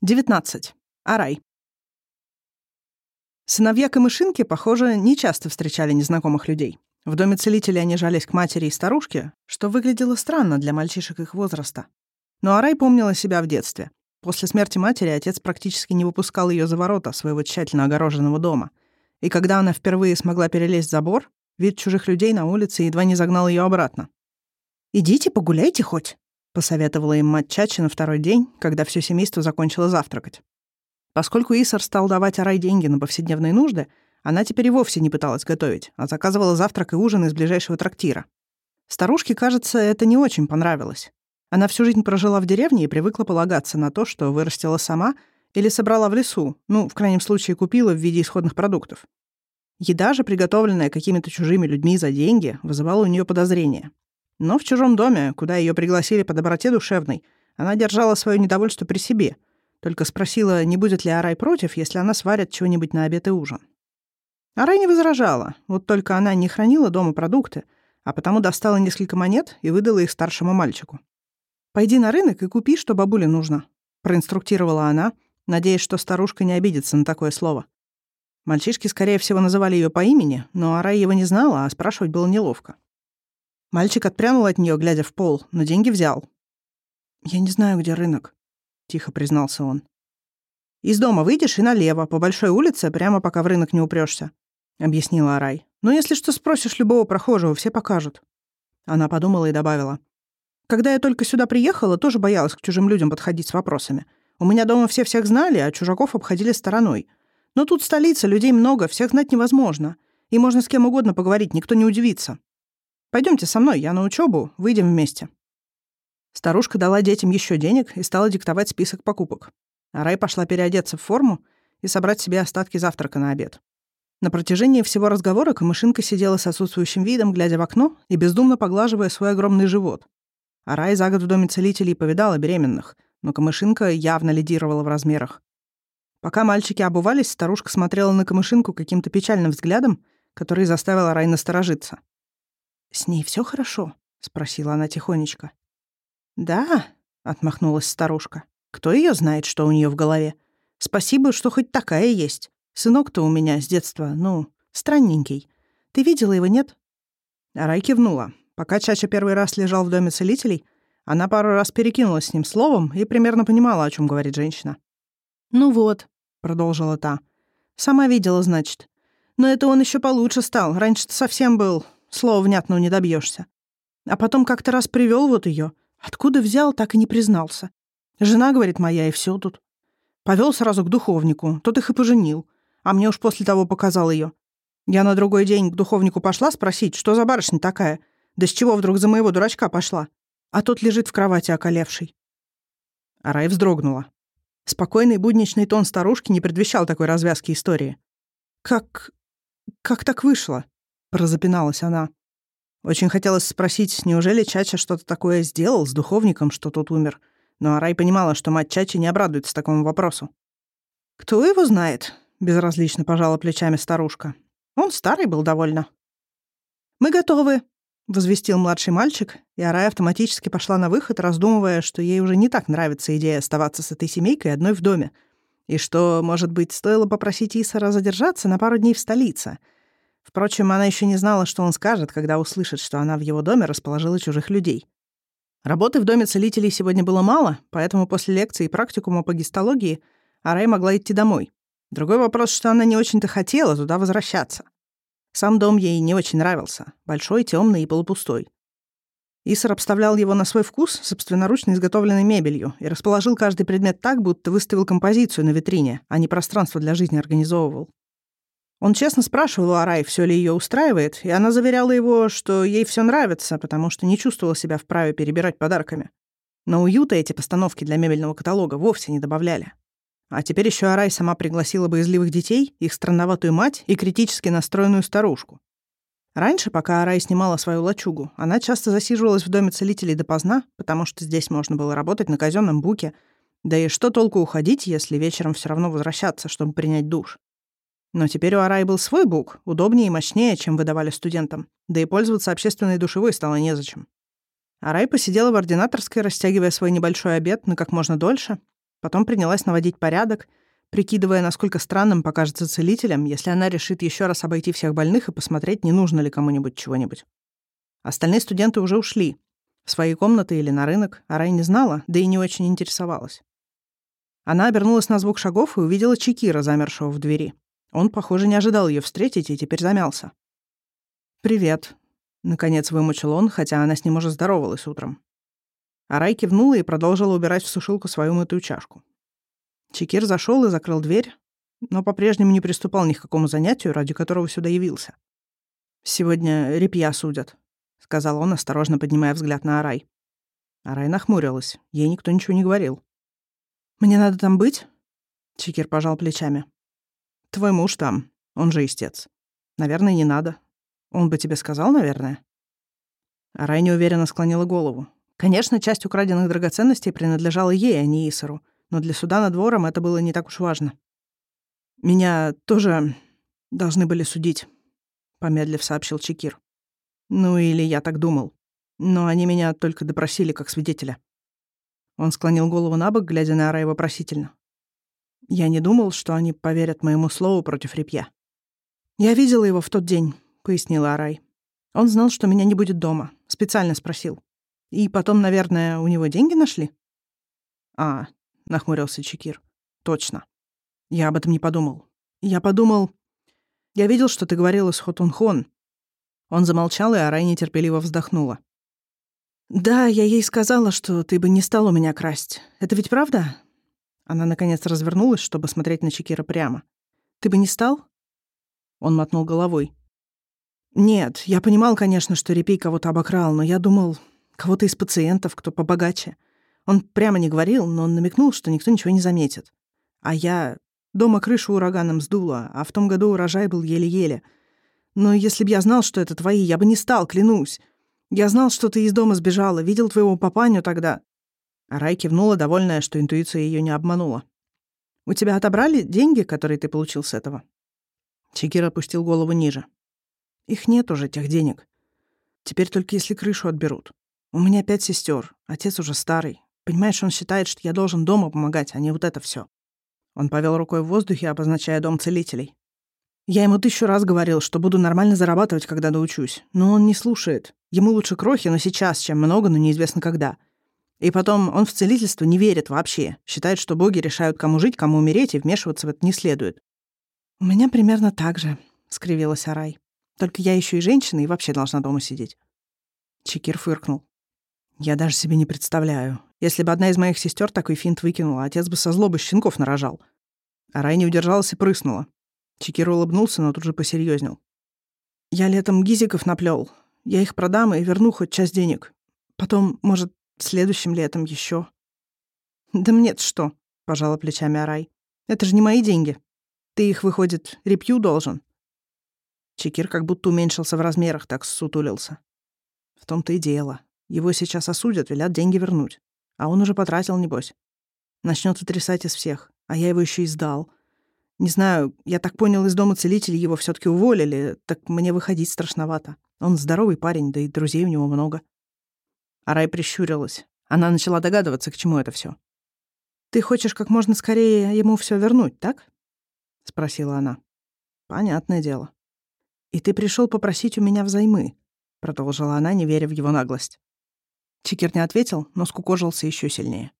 19. Арай. Сыновья Камышинки, похоже, нечасто встречали незнакомых людей. В доме целителей они жались к матери и старушке, что выглядело странно для мальчишек их возраста. Но Арай помнила себя в детстве. После смерти матери отец практически не выпускал ее за ворота своего тщательно огороженного дома. И когда она впервые смогла перелезть забор, вид чужих людей на улице едва не загнал ее обратно. «Идите, погуляйте хоть», — посоветовала им мать Чачи на второй день, когда все семейство закончило завтракать. Поскольку Исар стал давать Арай деньги на повседневные нужды, она теперь и вовсе не пыталась готовить, а заказывала завтрак и ужин из ближайшего трактира. Старушке, кажется, это не очень понравилось. Она всю жизнь прожила в деревне и привыкла полагаться на то, что вырастила сама или собрала в лесу, в крайнем случае купила в виде исходных продуктов. Еда же, приготовленная какими-то чужими людьми за деньги, вызывала у нее подозрения. Но в чужом доме, куда ее пригласили по доброте душевной, она держала свое недовольство при себе, только спросила, не будет ли Арай против, если она сварит чего-нибудь на обед и ужин. Арай не возражала, вот только она не хранила дома продукты, а потому достала несколько монет и выдала их старшему мальчику. «Пойди на рынок и купи, что бабуле нужно», — проинструктировала она, надеясь, что старушка не обидится на такое слово. Мальчишки, скорее всего, называли ее по имени, но Арай его не знала, а спрашивать было неловко. Мальчик отпрянул от нее, глядя в пол, но деньги взял. «Я не знаю, где рынок», — тихо признался он. «Из дома выйдешь и налево, по большой улице, прямо пока в рынок не упрёшься», — объяснила Арай. «Но если что спросишь любого прохожего, все покажут». Она подумала и добавила. «Когда я только сюда приехала, тоже боялась к чужим людям подходить с вопросами. У меня дома все всех знали, а чужаков обходили стороной. Но тут столица, людей много, всех знать невозможно. И можно с кем угодно поговорить, никто не удивится. Пойдемте со мной, я на учебу, выйдем вместе». Старушка дала детям еще денег и стала диктовать список покупок. Арай пошла переодеться в форму и собрать себе остатки завтрака на обед. На протяжении всего разговора Камышинка сидела с отсутствующим видом, глядя в окно и бездумно поглаживая свой огромный живот. Арай за год в доме целителей повидала беременных, но Камышинка явно лидировала в размерах. Пока мальчики обувались, старушка смотрела на Камышинку каким-то печальным взглядом, который заставил Арай насторожиться. «С ней все хорошо?» — спросила она тихонечко. «Да», — отмахнулась старушка. «Кто ее знает, что у нее в голове? Спасибо, что хоть такая есть. Сынок-то у меня с детства, странненький. Ты видела его, нет?» Арай кивнула. Пока Чача первый раз лежал в доме целителей, она пару раз перекинулась с ним словом и примерно понимала, о чем говорит женщина. «Ну вот», — продолжила та. «Сама видела, значит. Но это он еще получше стал. Раньше-то совсем был. Слова внятного не добьешься. А потом как-то раз привел вот ее. Откуда взял, так и не признался. Жена, говорит, моя, и все тут. Повел сразу к духовнику, тот их и поженил. А мне уж после того показал ее. Я на другой день к духовнику пошла спросить, что за барышня такая, да с чего вдруг за моего дурачка пошла. А тот лежит в кровати околевший». Арай вздрогнула. Спокойный будничный тон старушки не предвещал такой развязки истории. «Как так вышло?» — прозапиналась она. Очень хотелось спросить, неужели Чача что-то такое сделал с духовником, что тот умер, но Арай понимала, что мать Чачи не обрадуется такому вопросу. «Кто его знает?» — безразлично пожала плечами старушка. «Он старый был довольно». «Мы готовы», — возвестил младший мальчик, и Арай автоматически пошла на выход, раздумывая, что ей уже не так нравится идея оставаться с этой семейкой одной в доме, и что, может быть, стоило попросить Исара задержаться на пару дней в столице. Впрочем, она еще не знала, что он скажет, когда услышит, что она в его доме расположила чужих людей. Работы в доме целителей сегодня было мало, поэтому после лекции и практикума по гистологии Арай могла идти домой. Другой вопрос, что она не очень-то хотела туда возвращаться. Сам дом ей не очень нравился. Большой, темный и полупустой. Исар обставлял его на свой вкус собственноручно изготовленной мебелью и расположил каждый предмет так, будто выставил композицию на витрине, а не пространство для жизни организовывал. Он честно спрашивал у Арай, все ли ее устраивает, и она заверяла его, что ей все нравится, потому что не чувствовала себя вправе перебирать подарками. Но уюта эти постановки для мебельного каталога вовсе не добавляли. А теперь еще Арай сама пригласила боязливых детей, их странноватую мать и критически настроенную старушку. Раньше, пока Арай снимала свою лачугу, она часто засиживалась в доме целителей допоздна, потому что здесь можно было работать на казенном буке, да и что толку уходить, если вечером все равно возвращаться, чтобы принять душ. Но теперь у Арай был свой бук, удобнее и мощнее, чем выдавали студентам, да и пользоваться общественной душевой стало незачем. Арай посидела в ординаторской, растягивая свой небольшой обед на как можно дольше, Потом принялась наводить порядок, прикидывая, насколько странным покажется целителям, если она решит еще раз обойти всех больных и посмотреть, не нужно ли кому-нибудь чего-нибудь. Остальные студенты уже ушли. В свои комнаты или на рынок. Арай не знала, да и не очень интересовалась. Она обернулась на звук шагов и увидела Чикира, замершего в двери. Он, похоже, не ожидал ее встретить и теперь замялся. «Привет», — наконец вымучил он, хотя она с ним уже здоровалась утром. Арай кивнула и продолжила убирать в сушилку свою мытую чашку. Чикир зашел и закрыл дверь, но по-прежнему не приступал ни к какому занятию, ради которого сюда явился. «Сегодня репья судят», — сказал он, осторожно поднимая взгляд на Арай. Арай нахмурилась. Ей никто ничего не говорил. «Мне надо там быть?» Чикир пожал плечами. «Твой муж там, он же истец. Наверное, не надо. Он бы тебе сказал, наверное?» Арай неуверенно склонила голову. Конечно, часть украденных драгоценностей принадлежала ей, а не Исару, но для суда над вором это было не так уж важно. «Меня тоже должны были судить», — помедлив сообщил Чикир. «Ну, или я так думал. Но они меня только допросили как свидетеля». Он склонил голову набок, глядя на Арай вопросительно. «Я не думал, что они поверят моему слову против репья». «Я видела его в тот день», — пояснила Арай. «Он знал, что меня не будет дома. Специально спросил. И потом, наверное, у него деньги нашли?» «А», — нахмурился Чикир. «Точно. Я об этом не подумал. Я подумал... Я видел, что ты говорила с Хотунхон». Он замолчал, и Арай нетерпеливо вздохнула. «Да, я ей сказала, что ты бы не стал у меня красть. Это ведь правда?» Она, наконец, развернулась, чтобы смотреть на Чикира прямо. «Ты бы не стал?» Он мотнул головой. «Нет, я понимал, конечно, что Репей кого-то обокрал, но я думал, кого-то из пациентов, кто побогаче. Он прямо не говорил, но он намекнул, что никто ничего не заметит. А я... Дома крышу ураганом сдуло, а в том году урожай был еле-еле. Но если б я знал, что это твои, я бы не стал, клянусь. Я знал, что ты из дома сбежала, видел твоего папаню тогда». Арай кивнула, довольная, что интуиция ее не обманула. «У тебя отобрали деньги, которые ты получил с этого?» Чикир опустил голову ниже. «Их нет уже, тех денег. Теперь только если крышу отберут. У меня 5 сестер, отец уже старый. Понимаешь, он считает, что я должен дома помогать, а не вот это все. Он повел рукой в воздухе, обозначая дом целителей. «Я ему 1000 раз говорил, что буду нормально зарабатывать, когда научусь. Но он не слушает. Ему лучше крохи, но сейчас, чем много, но неизвестно когда. И потом, он в целительство не верит вообще. Считает, что боги решают, кому жить, кому умереть, и вмешиваться в это не следует». «У меня примерно так же», — скривилась Арай. «Только я еще и женщина, и вообще должна дома сидеть». Чикир фыркнул. «Я даже себе не представляю. Если бы одна из моих сестер такой финт выкинула, отец бы со злобы щенков нарожал». Арай не удержалась и прыснула. Чикир улыбнулся, но тут же посерьезнел. «Я летом гизиков наплел. Я их продам и верну хоть часть денег. Потом, может, следующим летом еще». «Да мне-то что?» — пожала плечами Арай. «Это же не мои деньги. Ты их, выходит, репью должен». Чикир как будто уменьшился в размерах, так ссутулился. В том-то и дело. Его сейчас осудят, велят деньги вернуть. А он уже потратил, небось. Начнет утрясать из всех. А я его еще и сдал. Не знаю, я так понял, из дома целителей его все-таки уволили, так мне выходить страшновато. Он здоровый парень, да и друзей у него много». Арай прищурилась. Она начала догадываться, к чему это все. «Ты хочешь как можно скорее ему все вернуть, так?» — спросила она. «Понятное дело». «И ты пришел попросить у меня взаймы», — продолжила она, не веря в его наглость. Чикир не ответил, но скукожился еще сильнее.